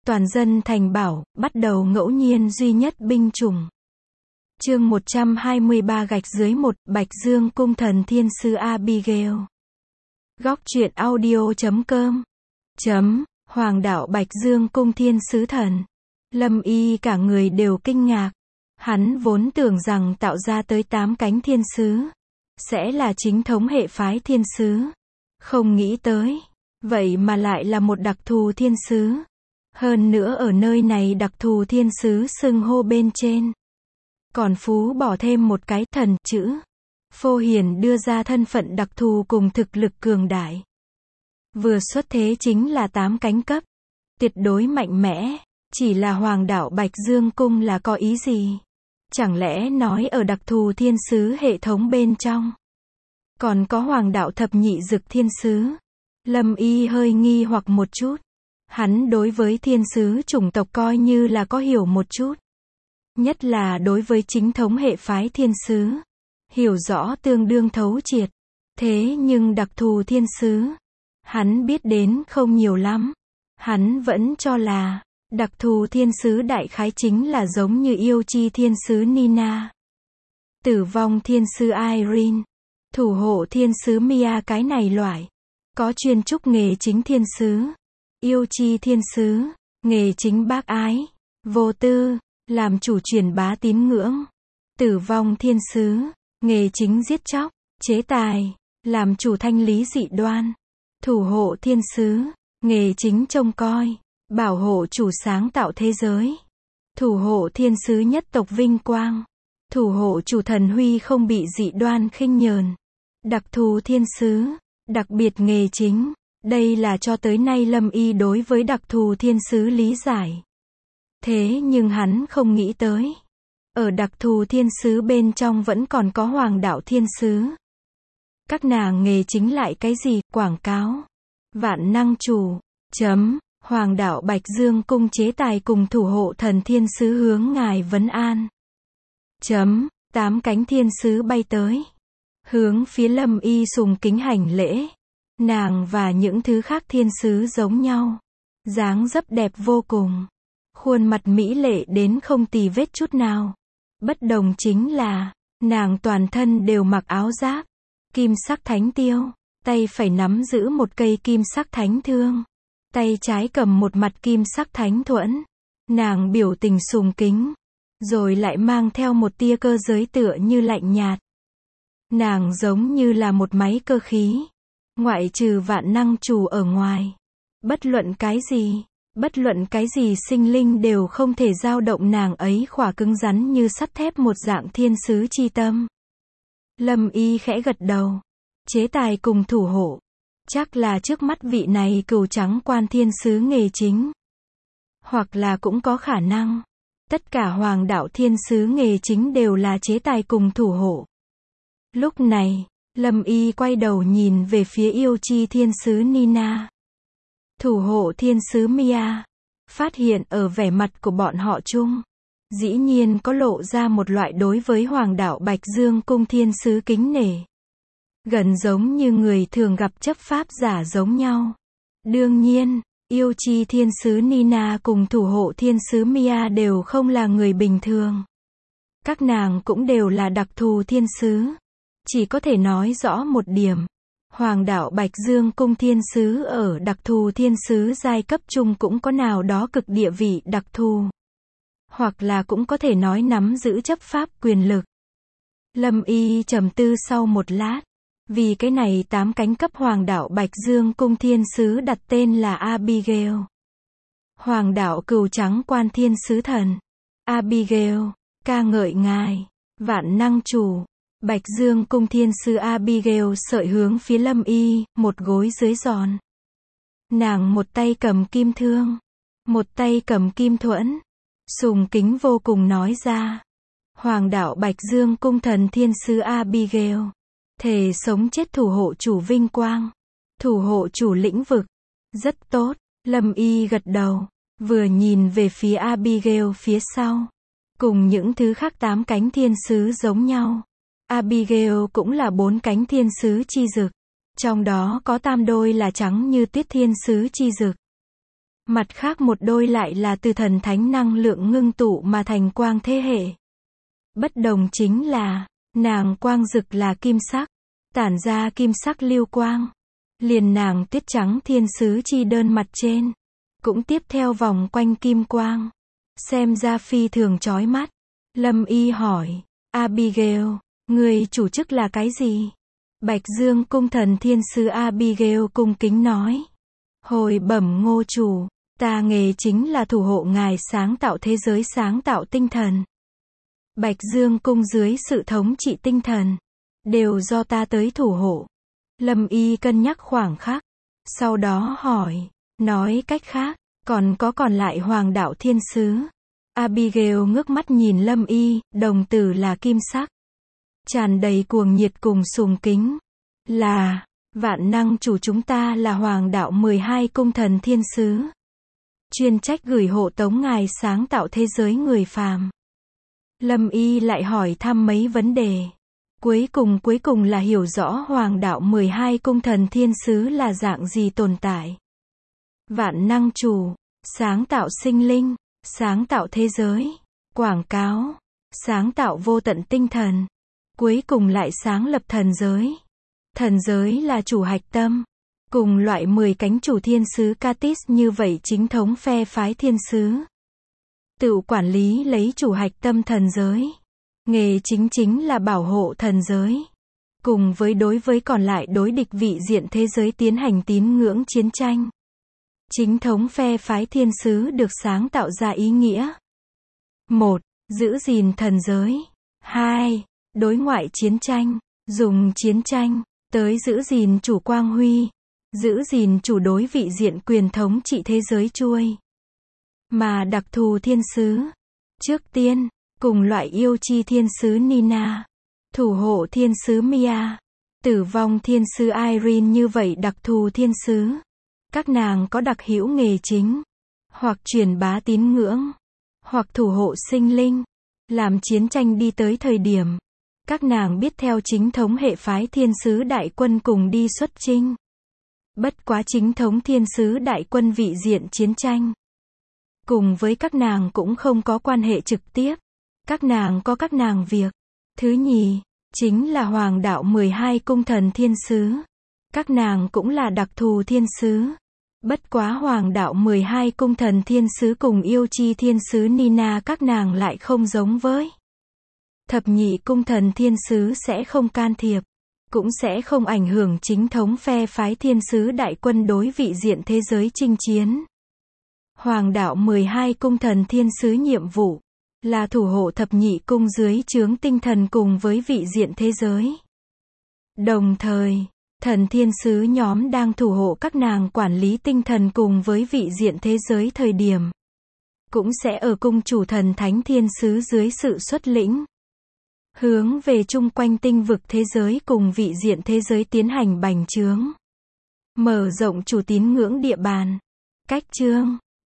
Toàn dân thành bảo, bắt đầu ngẫu nhiên duy nhất binh chủng. Chương 123-1, Bạch Dương cung thần thiên sứ Abigail. Góc truyện audio.com. Hoàng đạo Bạch Dương cung thiên sứ thần. Lâm Y cả người đều kinh ngạc. Hắn vốn tưởng rằng tạo ra tới 8 cánh thiên sứ sẽ là chính thống hệ phái thiên sứ. Không nghĩ tới, vậy mà lại là một đặc thù thiên sứ. Hơn nữa ở nơi này đặc thù thiên sứ xưng hô bên trên còn phú bỏ thêm một cái thần chữ. Phô Hiền đưa ra thân phận đặc thù cùng thực lực cường đại. Vừa xuất thế chính là 8 cánh cấp. Tuyệt đối mạnh mẽ. Chỉ là Hoàng đạo Bạch Dương cung là có ý gì? Chẳng lẽ nói ở đặc thù thiên sứ hệ thống bên trong còn có Hoàng đạo thập nhị dực thiên sứ? Lâm Y hơi nghi hoặc một chút. Hắn đối với thiên sứ chủng tộc coi như là có hiểu một chút. Nhất là đối với chính thống hệ phái thiên sứ. Hiểu rõ tương đương thấu triệt. Thế nhưng đặc thù thiên sứ, hắn biết đến không nhiều lắm. Hắn vẫn cho là, đặc thù thiên sứ đại khái chính là giống như yêu chi thiên sứ Nina, tử vong thiên sứ Irene, thủ hộ thiên sứ Mia cái này loại. Có chuyên trúc nghề chính thiên sứ, yêu chi thiên sứ, nghề chính bác ái, vô tư, làm chủ truyền bá tín ngưỡng. Tử vong thiên sứ, nghề chính giết chóc, chế tài, làm chủ thanh lý dị đoan. Thủ hộ thiên sứ, nghề chính trông coi, bảo hộ chủ sáng tạo thế giới. Thủ hộ thiên sứ nhất tộc vinh quang. Thủ hộ chủ thần huy không bị dị đoan khinh nhờn. Đặc thù thiên sứ, đặc biệt nghề chính. Đây là cho tới nay Lâm Y đối với đặc thù thiên sứ lý giải. Thế nhưng hắn không nghĩ tới, ở đặc thù thiên sứ bên trong vẫn còn có Hoàng đạo thiên sứ. Các nàng nghề chính lại cái gì? Quảng cáo. Vạn năng chủ. Hoàng đạo Bạch Dương cung chế tài cùng thủ hộ thần thiên sứ hướng ngài vấn an. 8 cánh thiên sứ bay tới. Hướng phía Lâm Y sùng kính hành lễ. Nàng và những thứ khác thiên sứ giống nhau. Dáng dấp đẹp vô cùng. Khuôn mặt mỹ lệ đến không tì vết chút nào. Bất đồng chính là, nàng toàn thân đều mặc áo giáp kim sắc thánh tiêu, tay phải nắm giữ một cây kim sắc thánh thương, tay trái cầm một mặt kim sắc thánh thuẫn. Nàng biểu tình sùng kính, rồi lại mang theo một tia cơ giới tựa như lạnh nhạt. Nàng giống như là một máy cơ khí, ngoại trừ vạn năng chủ ở ngoài. Bất luận cái gì sinh linh đều không thể dao động nàng ấy khỏa cứng rắn như sắt thép một dạng thiên sứ chi tâm. Lâm Y khẽ gật đầu. Chế tài cùng thủ hộ. Chắc là trước mắt vị này cừu trắng quan thiên sứ nghề chính. Hoặc là cũng có khả năng. Tất cả Hoàng đạo thiên sứ nghề chính đều là chế tài cùng thủ hộ. Lúc này, Lâm Y quay đầu nhìn về phía yêu chi thiên sứ Nina. Thủ hộ thiên sứ Mia. Phát hiện ở vẻ mặt của bọn họ chung, dĩ nhiên có lộ ra một loại đối với Hoàng đạo Bạch Dương cung thiên sứ kính nể. Gần giống như người thường gặp chấp pháp giả giống nhau. Đương nhiên, yêu chi thiên sứ Nina cùng thủ hộ thiên sứ Mia đều không là người bình thường. Các nàng cũng đều là đặc thù thiên sứ. Chỉ có thể nói rõ một điểm. Hoàng đạo Bạch Dương cung thiên sứ ở đặc thù thiên sứ giai cấp chung cũng có nào đó cực địa vị đặc thù. Hoặc là cũng có thể nói nắm giữ chấp pháp quyền lực. Lâm Y trầm tư sau một lát. Vì cái này 8 cánh cấp Hoàng đạo Bạch Dương cung thiên sứ đặt tên là Abigail. Hoàng đạo cừu trắng quan thiên sứ thần. Abigail, ca ngợi ngài, vạn năng chủ. Bạch Dương cung thiên sứ Abigail sợi hướng phía Lâm Y, một gối dưới giòn. Nàng một tay cầm kim thương, một tay cầm kim thuẫn. Sùng kính vô cùng nói ra. Hoàng đạo Bạch Dương cung thần thiên sứ Abigail. Thề sống chết thủ hộ chủ vinh quang. Thủ hộ chủ lĩnh vực. Rất tốt, Lâm Y gật đầu. Vừa nhìn về phía Abigail phía sau. Cùng những thứ khác 8 cánh thiên sứ giống nhau. Abigail cũng là 4 cánh thiên sứ chi dực. Trong đó có tam đôi là trắng như tuyết thiên sứ chi dực. Mặt khác một đôi lại là từ thần thánh năng lượng ngưng tụ mà thành quang thế hệ. Bất đồng chính là, nàng quang rực là kim sắc, tản ra kim sắc lưu quang. Liền nàng tuyết trắng thiên sứ chi đơn mặt trên, cũng tiếp theo vòng quanh kim quang, xem ra phi thường chói mắt. Lâm Y hỏi, Abigail, người chủ chức là cái gì? Bạch Dương cung thần thiên sứ Abigail cung kính nói, hồi bẩm ngô chủ, ta nghề chính là thủ hộ ngài sáng tạo thế giới, sáng tạo tinh thần. Bạch Dương cung dưới sự thống trị tinh thần, đều do ta tới thủ hộ. Lâm Y cân nhắc khoảng khắc, sau đó hỏi, nói cách khác, còn lại hoàng đạo thiên sứ. Abigail ngước mắt nhìn Lâm Y, đồng tử là kim sắc, tràn đầy cuồng nhiệt cùng sùng kính. Là, vạn năng chủ, chúng ta là hoàng đạo 12 cung thần thiên sứ, chuyên trách gửi hộ tống ngài sáng tạo thế giới người phàm. Lâm Y lại hỏi thăm mấy vấn đề. Cuối cùng là hiểu rõ hoàng đạo 12 cung thần thiên sứ là dạng gì tồn tại. Vạn năng chủ, sáng tạo sinh linh, sáng tạo thế giới, quảng cáo, sáng tạo vô tận tinh thần, cuối cùng lại sáng lập thần giới. Thần giới là chủ hạch tâm, cùng loại 10 cánh chủ thiên sứ Katis như vậy chính thống phe phái thiên sứ. Tự quản lý lấy chủ hạch tâm thần giới. Nghề chính là bảo hộ thần giới. Cùng với đối với còn lại đối địch vị diện thế giới tiến hành tín ngưỡng chiến tranh. Chính thống phe phái thiên sứ được sáng tạo ra ý nghĩa. 1. Giữ gìn thần giới. 2. Đối ngoại chiến tranh. Dùng chiến tranh tới giữ gìn chủ quang huy, giữ gìn chủ đối vị diện quyền thống trị thế giới chuôi. Mà đặc thù thiên sứ, trước tiên, cùng loại yêu chi thiên sứ Nina, thủ hộ thiên sứ Mia, tử vong thiên sứ Irene như vậy đặc thù thiên sứ. Các nàng có đặc hữu nghề chính, hoặc truyền bá tín ngưỡng, hoặc thủ hộ sinh linh, làm chiến tranh đi tới thời điểm. Các nàng biết theo chính thống hệ phái thiên sứ đại quân cùng đi xuất chinh. Bất quá chính thống thiên sứ đại quân vị diện chiến tranh, cùng với các nàng cũng không có quan hệ trực tiếp. Các nàng có các nàng việc. Thứ nhì, chính là hoàng đạo 12 cung thần thiên sứ. Các nàng cũng là đặc thù thiên sứ. Bất quá hoàng đạo 12 cung thần thiên sứ cùng yêu chi thiên sứ Nina các nàng lại không giống với. Thập nhị cung thần thiên sứ sẽ không can thiệp, cũng sẽ không ảnh hưởng chính thống phe phái thiên sứ đại quân đối vị diện thế giới chinh chiến. Hoàng đạo 12 cung thần thiên sứ nhiệm vụ là thủ hộ thập nhị cung dưới trướng tinh thần cùng với vị diện thế giới. Đồng thời, thần thiên sứ nhóm đang thủ hộ các nàng quản lý tinh thần cùng với vị diện thế giới thời điểm, cũng sẽ ở cung chủ thần thánh thiên sứ dưới sự xuất lĩnh, hướng về chung quanh tinh vực thế giới cùng vị diện thế giới tiến hành bành trướng, mở rộng chủ tín ngưỡng địa bàn, cách chương.